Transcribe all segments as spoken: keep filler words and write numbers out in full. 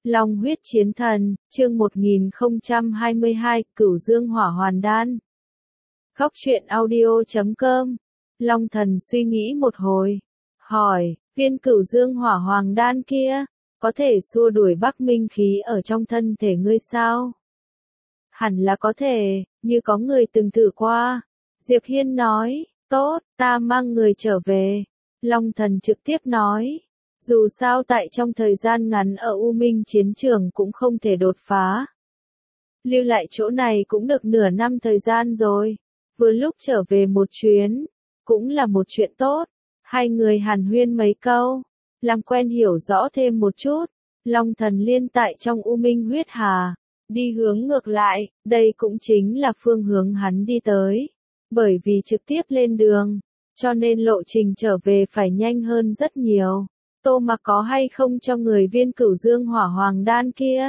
Long huyết chiến thần, chương một nghìn không trăm hai mươi hai, Cửu Dương Hỏa Hoàn Đan. Góc truyện audio chấm com. Long thần suy nghĩ một hồi, hỏi, viên Cửu Dương Hỏa Hoàng Đan kia, có thể xua đuổi Bắc Minh khí ở trong thân thể ngươi sao? Hẳn là có thể, như có người từng thử qua. Diệp Hiên nói, tốt, ta mang người trở về. Long thần trực tiếp nói, dù sao tại trong thời gian ngắn ở U Minh chiến trường cũng không thể đột phá. Lưu lại chỗ này cũng được nửa năm thời gian rồi, vừa lúc trở về một chuyến, cũng là một chuyện tốt. Hai người hàn huyên mấy câu, làm quen hiểu rõ thêm một chút. Long thần liên tại trong U Minh huyết hà, đi hướng ngược lại, đây cũng chính là phương hướng hắn đi tới. Bởi vì trực tiếp lên đường, cho nên lộ trình trở về phải nhanh hơn rất nhiều. Tô Mặc có hay không cho người viên Cửu Dương Hỏa Hoàng Đan kia?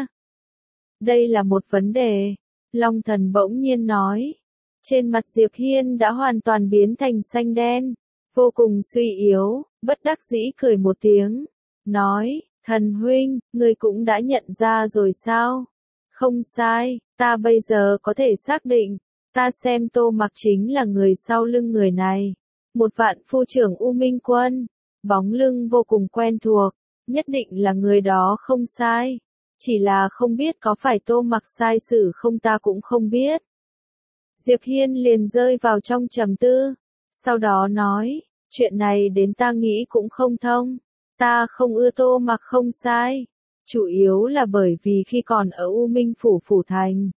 Đây là một vấn đề. Long thần bỗng nhiên nói. Trên mặt Diệp Hiên đã hoàn toàn biến thành xanh đen, vô cùng suy yếu, bất đắc dĩ cười một tiếng, nói, thần huynh, ngươi cũng đã nhận ra rồi sao? Không sai, ta bây giờ có thể xác định, ta xem Tô Mặc chính là người sau lưng người này. Một vạn phu trưởng U Minh quân, bóng lưng vô cùng quen thuộc, nhất định là người đó không sai. Chỉ là không biết có phải Tô Mặc sai xử không ta cũng không biết. Diệp Hiên liền rơi vào trong trầm tư, sau đó nói, chuyện này đến ta nghĩ cũng không thông, ta không ưa Tô Mặc không sai, chủ yếu là bởi vì khi còn ở U Minh phủ phủ thành,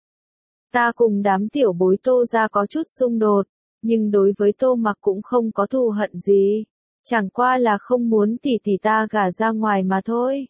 ta cùng đám tiểu bối Tô gia có chút xung đột, nhưng đối với Tô Mặc cũng không có thù hận gì, chẳng qua là không muốn tỷ tỷ ta gả ra ngoài mà thôi.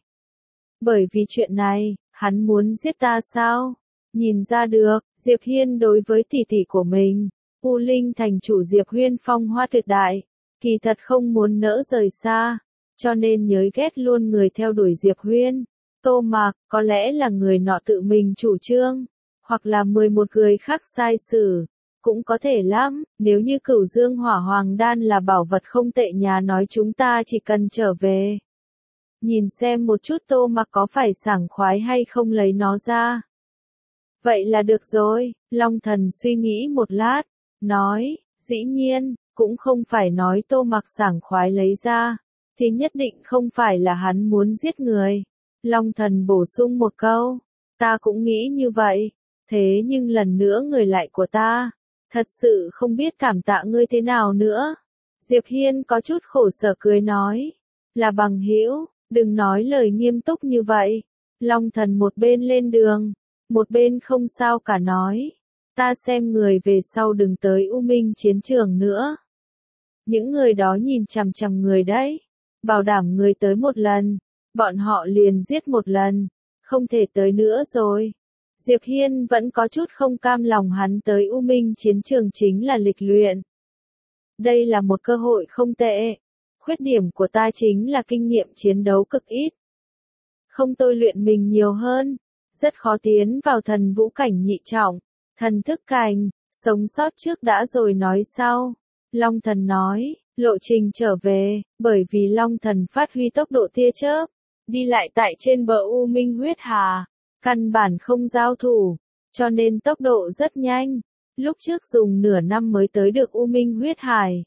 Bởi vì chuyện này, hắn muốn giết ta sao? Nhìn ra được, Diệp Hiên đối với tỷ tỷ của mình, U Linh thành chủ Diệp Huyên phong hoa tuyệt đại, kỳ thật không muốn nỡ rời xa, cho nên nhớ ghét luôn người theo đuổi Diệp Huyên. Tô Mặc, có lẽ là người nọ tự mình chủ trương, hoặc là mười một người khác sai xử, cũng có thể lắm, nếu như Cửu Dương Hỏa Hoàng Đan là bảo vật không tệ nhà nói chúng ta chỉ cần trở về. Nhìn xem một chút Tô Mặc có phải sảng khoái hay không lấy nó ra. Vậy là được rồi, Long thần suy nghĩ một lát, nói, dĩ nhiên, cũng không phải nói Tô Mặc sảng khoái lấy ra, thì nhất định không phải là hắn muốn giết người. Long thần bổ sung một câu, ta cũng nghĩ như vậy, thế nhưng lần nữa người lại của ta, thật sự không biết cảm tạ ngươi thế nào nữa. Diệp Hiên có chút khổ sở cười nói, là bằng hữu, đừng nói lời nghiêm túc như vậy. Long thần một bên lên đường, một bên không sao cả nói, ta xem người về sau đừng tới U Minh chiến trường nữa. Những người đó nhìn chằm chằm người đấy, bảo đảm người tới một lần, bọn họ liền giết một lần, không thể tới nữa rồi. Diệp Hiên vẫn có chút không cam lòng hắn tới U Minh chiến trường chính là lịch luyện. Đây là một cơ hội không tệ. Khuyết điểm của ta chính là kinh nghiệm chiến đấu cực ít. Không tôi luyện mình nhiều hơn, rất khó tiến vào thần vũ cảnh nhị trọng, thần thức cảnh, sống sót trước đã rồi nói sau. Long thần nói, lộ trình trở về, bởi vì Long thần phát huy tốc độ tia chớp, đi lại tại trên bờ U Minh huyết hà, căn bản không giao thủ, cho nên tốc độ rất nhanh, lúc trước dùng nửa năm mới tới được U Minh huyết hải.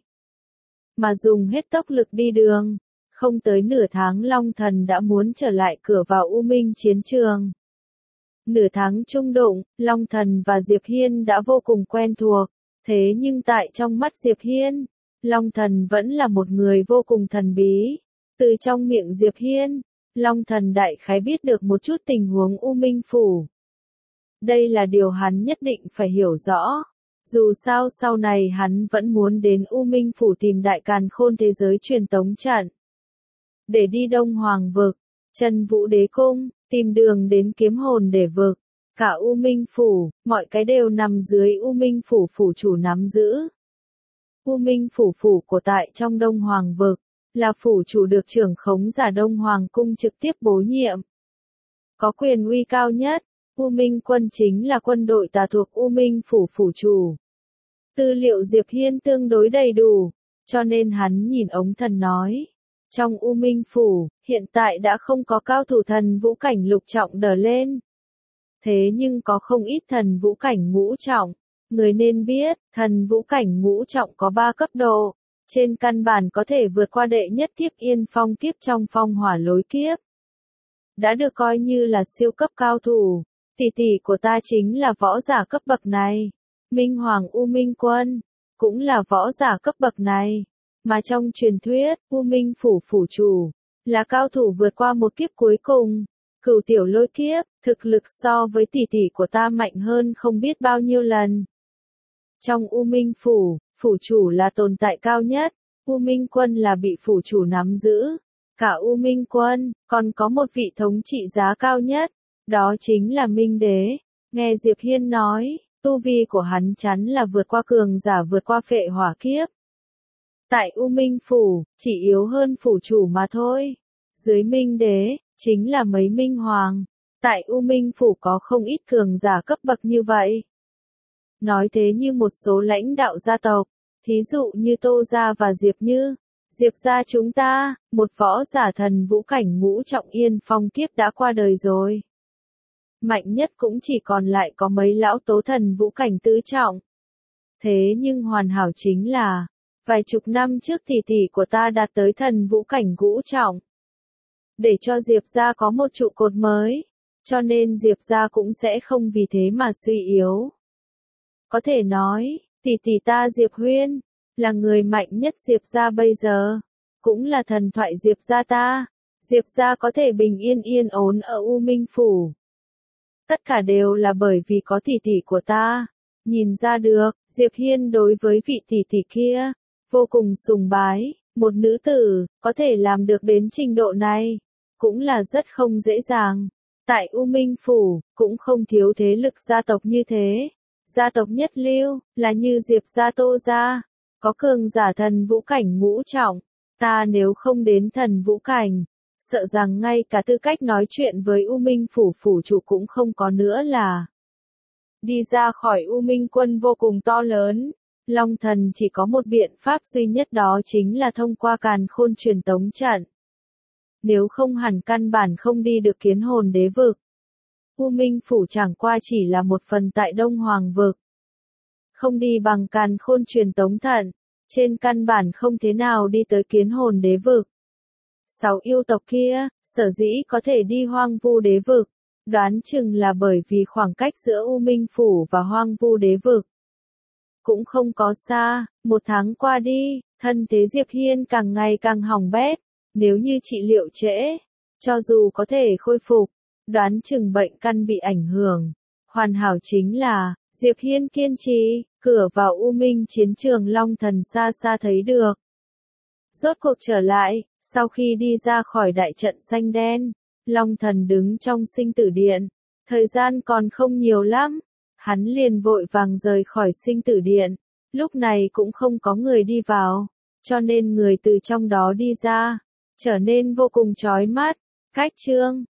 Mà dùng hết tốc lực đi đường, không tới nửa tháng Long thần đã muốn trở lại cửa vào U Minh chiến trường. Nửa tháng chung đụng, Long thần và Diệp Hiên đã vô cùng quen thuộc, thế nhưng tại trong mắt Diệp Hiên, Long thần vẫn là một người vô cùng thần bí. Từ trong miệng Diệp Hiên, Long thần đại khái biết được một chút tình huống U Minh phủ. Đây là điều hắn nhất định phải hiểu rõ. Dù sao sau này hắn vẫn muốn đến U Minh phủ tìm Đại Càn Khôn thế giới truyền tống trận. Để đi Đông Hoàng vực, Chân Vũ Đế cung, tìm đường đến Kiếm Hồn để vực. Cả U Minh phủ, mọi cái đều nằm dưới U Minh phủ phủ chủ nắm giữ. U Minh phủ phủ của tại trong Đông Hoàng vực, là phủ chủ được trưởng khống giả Đông Hoàng cung trực tiếp bổ nhiệm. Có quyền uy cao nhất, U Minh quân chính là quân đội tà thuộc U Minh phủ phủ chủ. Tư liệu Diệp Hiên tương đối đầy đủ, cho nên hắn nhìn ống thần nói. Trong U Minh phủ, Hiện tại đã không có cao thủ thần vũ cảnh lục trọng đỡ lên. Thế nhưng có không ít thần vũ cảnh ngũ trọng. Người nên biết, thần vũ cảnh ngũ trọng có ba cấp độ. Trên căn bản có thể vượt qua đệ nhất kiếp yên phong kiếp trong phong hỏa lối kiếp. Đã được coi như là siêu cấp cao thủ. Tỷ tỷ của ta chính là võ giả cấp bậc này. Minh Hoàng U Minh Quân cũng là võ giả cấp bậc này. Mà trong truyền thuyết, U Minh Phủ Phủ Chủ là cao thủ vượt qua một kiếp cuối cùng. Cửu tiểu lôi kiếp, thực lực so với tỷ tỷ của ta mạnh hơn không biết bao nhiêu lần. Trong U Minh Phủ, Phủ Chủ là tồn tại cao nhất. U Minh Quân là bị Phủ Chủ nắm giữ. Cả U Minh Quân, còn có một vị thống trị giá cao nhất. Đó chính là Minh Đế. Nghe Diệp Hiên nói, tu vi của hắn chắn là vượt qua cường giả vượt qua phệ hỏa kiếp. Tại U Minh Phủ, chỉ yếu hơn Phủ Chủ mà thôi. Dưới Minh Đế, chính là mấy Minh Hoàng. Tại U Minh Phủ có không ít cường giả cấp bậc như vậy. Nói thế như một số lãnh đạo gia tộc, thí dụ như Tô Gia và Diệp Như. Diệp gia chúng ta, một võ giả thần vũ cảnh ngũ trọng yên phong kiếp đã qua đời rồi. Mạnh nhất cũng chỉ còn lại có mấy lão tố thần vũ cảnh tứ trọng. Thế nhưng hoàn hảo chính là, vài chục năm trước tỷ tỷ của ta đạt tới thần vũ cảnh ngũ trọng. Để cho Diệp gia có một trụ cột mới, cho nên Diệp gia cũng sẽ không vì thế mà suy yếu. Có thể nói, tỷ tỷ ta Diệp Huyên là người mạnh nhất Diệp gia bây giờ, cũng là thần thoại Diệp gia ta. Diệp gia có thể bình yên yên ổn ở U Minh Phủ. Tất cả đều là bởi vì có tỷ tỷ của ta. Nhìn ra được, Diệp Hiên đối với vị tỷ tỷ kia vô cùng sùng bái. Một nữ tử có thể làm được đến trình độ này, cũng là rất không dễ dàng. Tại U Minh Phủ, cũng không thiếu thế lực gia tộc như thế. Gia tộc nhất lưu, là như Diệp gia Tô gia, có cường giả thần vũ cảnh ngũ trọng. Ta nếu không đến thần vũ cảnh, sợ rằng ngay cả tư cách nói chuyện với U Minh Phủ Phủ Chủ cũng không có nữa là. Đi ra khỏi U Minh Quân vô cùng to lớn. Long Thần chỉ có một biện pháp duy nhất, đó chính là thông qua càn khôn truyền tống trận. Nếu không hẳn căn bản không đi được Kiến Hồn Đế vực. U Minh Phủ chẳng qua chỉ là một phần tại Đông Hoàng vực. Không đi bằng càn khôn truyền tống trận, trên căn bản không thế nào đi tới Kiến Hồn Đế vực. Sáu yêu tộc kia, sở dĩ có thể đi Hoang Vu Đế vực, đoán chừng là bởi vì khoảng cách giữa U Minh Phủ và Hoang Vu Đế vực cũng không có xa. Một tháng qua đi, thân thế Diệp Hiên càng ngày càng hỏng bét. Nếu như trị liệu trễ, cho dù có thể khôi phục, đoán chừng bệnh căn bị ảnh hưởng. Hoàn hảo chính là, Diệp Hiên kiên trì, cửa vào U Minh chiến trường Long Thần xa xa thấy được. Rốt cuộc trở lại, sau khi đi ra khỏi đại trận xanh đen, Long Thần đứng trong sinh tử điện. Thời gian còn không nhiều lắm, hắn liền vội vàng rời khỏi sinh tử điện. Lúc này cũng không có người đi vào, cho nên người từ trong đó đi ra, trở nên vô cùng chói mắt. Cách chương